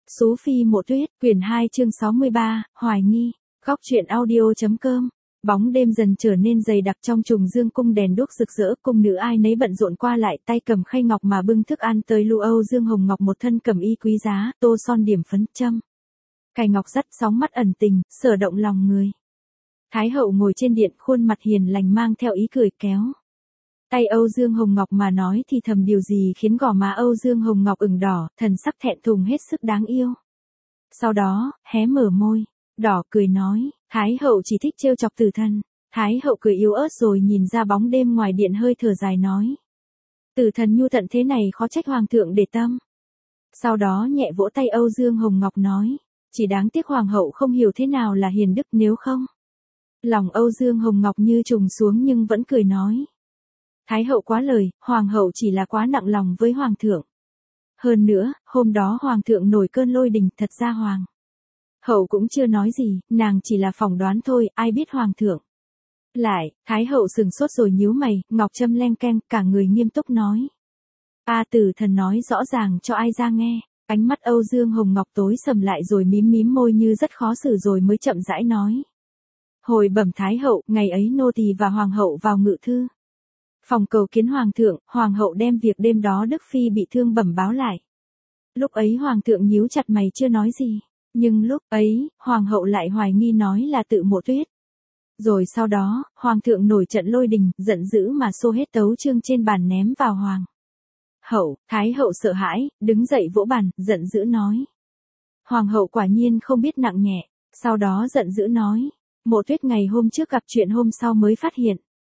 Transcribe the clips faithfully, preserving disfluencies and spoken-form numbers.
Sú Phi Mộ Tuyết, quyển hai chương sáu mươi ba, Hoài nghi. Góc truyện audio.com. Bóng đêm dần trở nên dày đặc trong trùng dương cung, đèn đuốc rực rỡ, cung nữ ai nấy bận rộn qua lại, tay cầm khay ngọc mà bưng thức ăn tới lu. Âu Dương Hồng Ngọc một thân cẩm y quý giá, tô son điểm phấn châm cài ngọc dắt sóng mắt ẩn tình, sở động lòng người. Thái hậu ngồi trên điện, khuôn mặt hiền lành mang theo ý cười, kéo tay Âu Dương Hồng Ngọc mà nói thì thầm điều gì khiến gò má Âu Dương Hồng Ngọc ửng đỏ, thần sắc thẹn thùng hết sức đáng yêu. Sau đó, hé mở môi đỏ cười nói, Thái hậu chỉ thích trêu chọc Tử Thần. Thái hậu cười yếu ớt rồi nhìn ra bóng đêm ngoài điện, hơi thở dài nói, Tử Thần nhu tận thế này khó trách hoàng thượng để tâm. Sau đó nhẹ vỗ tay Âu Dương Hồng Ngọc nói, chỉ đáng tiếc hoàng hậu không hiểu thế nào là hiền đức, nếu không. Lòng Âu Dương Hồng Ngọc như trùng xuống nhưng vẫn cười nói, Thái hậu quá lời, hoàng hậu chỉ là quá nặng lòng với hoàng thượng. Hơn nữa, hôm đó hoàng thượng nổi cơn lôi đình, thật ra hoàng hậu cũng chưa nói gì, nàng chỉ là phỏng đoán thôi, ai biết hoàng thượng. Lại, Thái hậu sừng sốt rồi nhíu mày, ngọc trâm leng keng, cả người nghiêm túc nói, A Tử Thần nói rõ ràng cho ai ra nghe. Ánh mắt Âu Dương Hồng Ngọc tối sầm lại rồi mím mím môi như rất khó xử, rồi mới chậm rãi nói, hồi bẩm Thái hậu, ngày ấy nô tỳ và hoàng hậu vào ngự thư phòng cầu kiến hoàng thượng, hoàng hậu đem việc đêm đó Đức Phi bị thương bẩm báo lại. Lúc ấy hoàng thượng nhíu chặt mày chưa nói gì, nhưng lúc ấy, hoàng hậu lại hoài nghi nói là tự Mộ Tuyết. Rồi sau đó, hoàng thượng nổi trận lôi đình, giận dữ mà xô hết tấu chương trên bàn ném vào hoàng hậu. Thái hậu sợ hãi, đứng dậy vỗ bàn, giận dữ nói, hoàng hậu quả nhiên không biết nặng nhẹ. Sau đó giận dữ nói, Mộ Tuyết ngày hôm trước gặp chuyện hôm sau mới phát hiện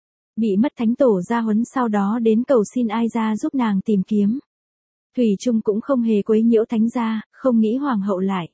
bị mất thánh tổ gia huấn, sau đó đến cầu xin ai ra giúp nàng tìm kiếm. Thủy chung cũng không hề quấy nhiễu thánh gia, không nghĩ hoàng hậu lại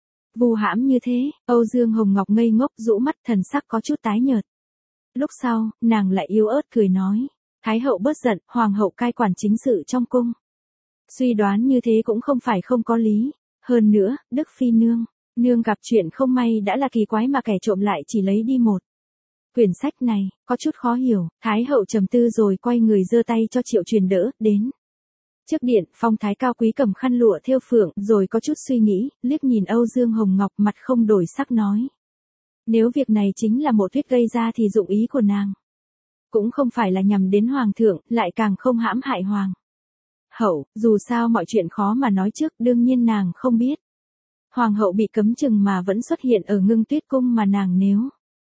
vu hãm như thế. Âu Dương Hồng Ngọc ngây ngốc rũ mắt, thần sắc có chút tái nhợt. Lúc sau, nàng lại yếu ớt cười nói, Thái hậu bớt giận, hoàng hậu cai quản chính sự trong cung. Suy đoán như thế cũng không phải không có lý. Hơn nữa, Đức Phi nương, nương gặp chuyện không may đã là kỳ quái mà kẻ trộm lại chỉ lấy đi một quyển sách này, có chút khó hiểu. Thái hậu trầm tư rồi quay người giơ tay cho Triệu Truyền đỡ đến trước điện. Phong thái cao quý cầm khăn lụa thêu phượng, rồi có chút suy nghĩ, liếc nhìn Âu Dương Hồng Ngọc, mặt không đổi sắc nói, nếu việc này chính là Mộ Tuyết gây ra thì dụng ý của nàng cũng không phải là nhằm đến hoàng thượng, lại càng không hãm hại hoàng hậu. Dù sao mọi chuyện khó mà nói trước, đương nhiên nàng không biết hoàng hậu bị cấm chừng mà vẫn xuất hiện ở Ngưng Tuyết cung, mà nàng nếu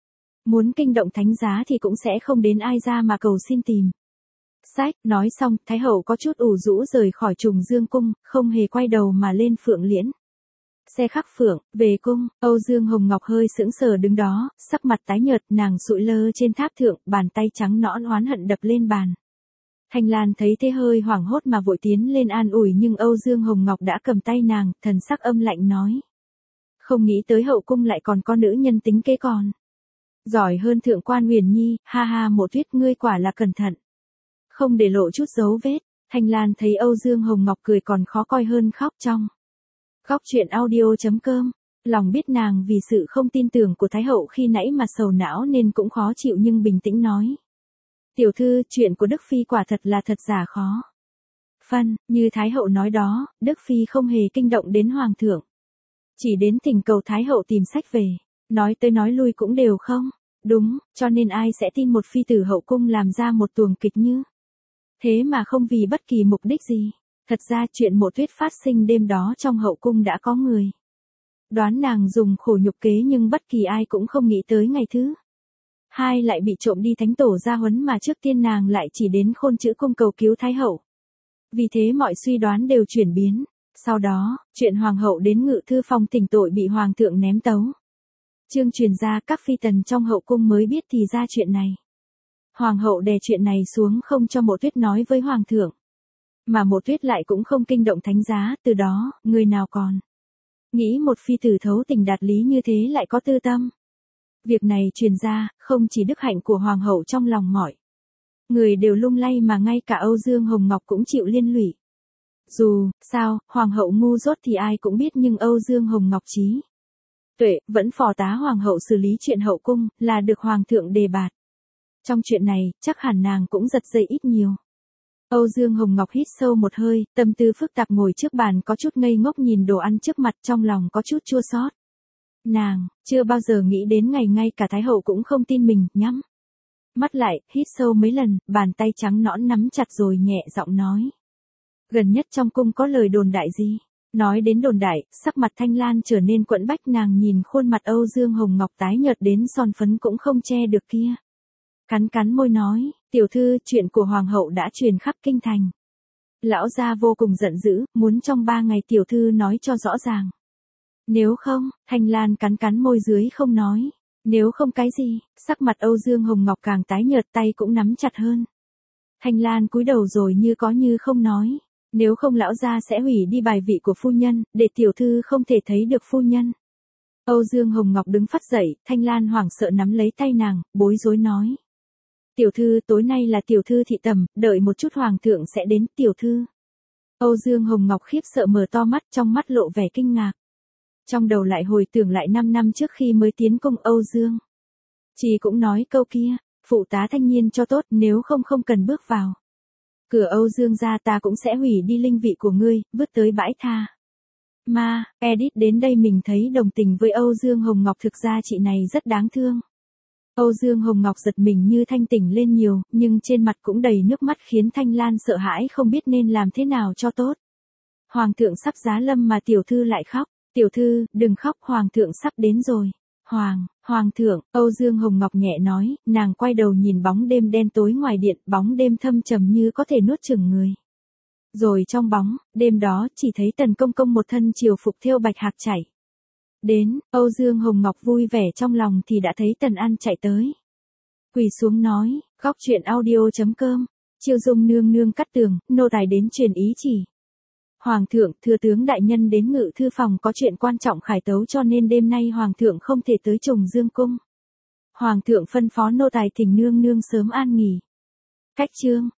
muốn kinh động thánh giá thì cũng sẽ không đến ai ra mà cầu xin tìm sách. Nói xong, Thái hậu có chút ủ rũ rời khỏi trùng dương cung, không hề quay đầu mà lên Phượng Liễn xe khắc phượng về cung. Âu Dương Hồng Ngọc hơi sững sờ đứng đó, sắc mặt tái nhợt, nàng sụi lơ trên tháp thượng, bàn tay trắng nõn oán hận đập lên bàn. Thanh Lan thấy thế hơi hoảng hốt mà vội tiến lên an ủi, nhưng Âu Dương Hồng Ngọc đã cầm tay nàng, thần sắc âm lạnh nói, không nghĩ tới hậu cung lại còn có nữ nhân tính kế còn giỏi hơn thượng quan Huyền Nhi. Ha ha, Mộ Tuyết ngươi quả là cẩn thận, không để lộ chút dấu vết. Thanh Lan thấy Âu Dương Hồng Ngọc cười còn khó coi hơn khóc. Trong góc truyện audio.com, lòng biết nàng vì sự không tin tưởng của Thái hậu khi nãy mà sầu não nên cũng khó chịu, nhưng bình tĩnh nói, tiểu thư, chuyện của Đức Phi quả thật là thật giả khó phân. Như Thái hậu nói đó, Đức Phi không hề kinh động đến hoàng thượng, chỉ đến thỉnh cầu Thái hậu tìm sách về. Nói tới nói lui cũng đều không đúng, cho nên ai sẽ tin một phi tử hậu cung làm ra một tuồng kịch như thế mà không vì bất kỳ mục đích gì. Thật ra chuyện Mộ Tuyết phát sinh đêm đó trong hậu cung đã có người đoán nàng dùng khổ nhục kế, nhưng bất kỳ ai cũng không nghĩ tới ngày thứ hai lại bị trộm đi thánh tổ gia huấn, mà trước tiên nàng lại chỉ đến Khôn Chữ cung cầu cứu Thái hậu. Vì thế mọi suy đoán đều chuyển biến. Sau đó, chuyện hoàng hậu đến ngự thư phòng thỉnh tội bị hoàng thượng ném tấu chương truyền ra, các phi tần trong hậu cung mới biết thì ra chuyện này. Hoàng hậu đè chuyện này xuống không cho Mộ Tuyết nói với hoàng thượng, mà Mộ Tuyết lại cũng không kinh động thánh giá. Từ đó, người nào còn nghĩ một phi tử thấu tình đạt lý như thế lại có tư tâm. Việc này truyền ra, không chỉ đức hạnh của hoàng hậu trong lòng mọi người đều lung lay, mà ngay cả Âu Dương Hồng Ngọc cũng chịu liên lụy. Dù sao, hoàng hậu ngu dốt thì ai cũng biết, nhưng Âu Dương Hồng Ngọc trí tuệ, vẫn phò tá hoàng hậu xử lý chuyện hậu cung, là được hoàng thượng đề bạt. Trong chuyện này, chắc hẳn nàng cũng giật dây ít nhiều. Âu Dương Hồng Ngọc hít sâu một hơi, tâm tư phức tạp ngồi trước bàn có chút ngây ngốc nhìn đồ ăn trước mặt trong lòng có chút chua xót. Nàng, chưa bao giờ nghĩ đến ngày ngay cả Thái Hậu cũng không tin mình, nhắm mắt lại, hít sâu mấy lần, bàn tay trắng nõn nắm chặt rồi nhẹ giọng nói. Gần nhất trong cung có lời đồn đại gì? Nói đến đồn đại, sắc mặt Thanh Lan trở nên quẫn bách, nàng nhìn khuôn mặt Âu Dương Hồng Ngọc tái nhợt đến son phấn cũng không che được kia. Cắn cắn môi nói, tiểu thư, chuyện của Hoàng hậu đã truyền khắp kinh thành. Lão gia vô cùng giận dữ, muốn trong ba ngày tiểu thư nói cho rõ ràng. Nếu không, Thanh Lan cắn cắn môi dưới không nói. Nếu không cái gì, sắc mặt Âu Dương Hồng Ngọc càng tái nhợt, tay cũng nắm chặt hơn. Thanh Lan cúi đầu rồi như có như không nói. Nếu không lão gia sẽ hủy đi bài vị của phu nhân, để tiểu thư không thể thấy được phu nhân. Âu Dương Hồng Ngọc đứng phắt dậy, Thanh Lan hoảng sợ nắm lấy tay nàng, bối rối nói. Tiểu thư, tối nay là tiểu thư thị tẩm, đợi một chút hoàng thượng sẽ đến, tiểu thư. Âu Dương Hồng Ngọc khiếp sợ mở to mắt, trong mắt lộ vẻ kinh ngạc. Trong đầu lại hồi tưởng lại năm năm trước khi mới tiến cung Âu Dương. Chị cũng nói câu kia, phụ tá Thanh Nhiên cho tốt, nếu không không cần bước vào. Cửa Âu Dương gia ta cũng sẽ hủy đi linh vị của ngươi, vứt tới bãi tha. Ma, edit đến đây mình thấy đồng tình với Âu Dương Hồng Ngọc, thực ra chị này rất đáng thương. Âu Dương Hồng Ngọc giật mình như thanh tỉnh lên nhiều, nhưng trên mặt cũng đầy nước mắt khiến Thanh Lan sợ hãi không biết nên làm thế nào cho tốt. Hoàng thượng sắp giá lâm mà tiểu thư lại khóc. Tiểu thư, đừng khóc, hoàng thượng sắp đến rồi. Hoàng, hoàng thượng, Âu Dương Hồng Ngọc nhẹ nói, nàng quay đầu nhìn bóng đêm đen tối ngoài điện, bóng đêm thâm trầm như có thể nuốt chửng người. Rồi trong bóng, đêm đó chỉ thấy Tần Công Công một thân triều phục thêu bạch hạc chạy. Đến, Âu Dương Hồng Ngọc vui vẻ trong lòng thì đã thấy Tần An chạy tới. Quỳ xuống nói, góc chuyện audio chấm com, Chiêu Dung nương nương cắt tường, nô tài đến truyền ý chỉ. Hoàng thượng, thừa tướng đại nhân đến ngự thư phòng có chuyện quan trọng khải tấu cho nên đêm nay hoàng thượng không thể tới Trùng Dương cung. Hoàng thượng phân phó nô tài thỉnh nương nương sớm an nghỉ. Cách chương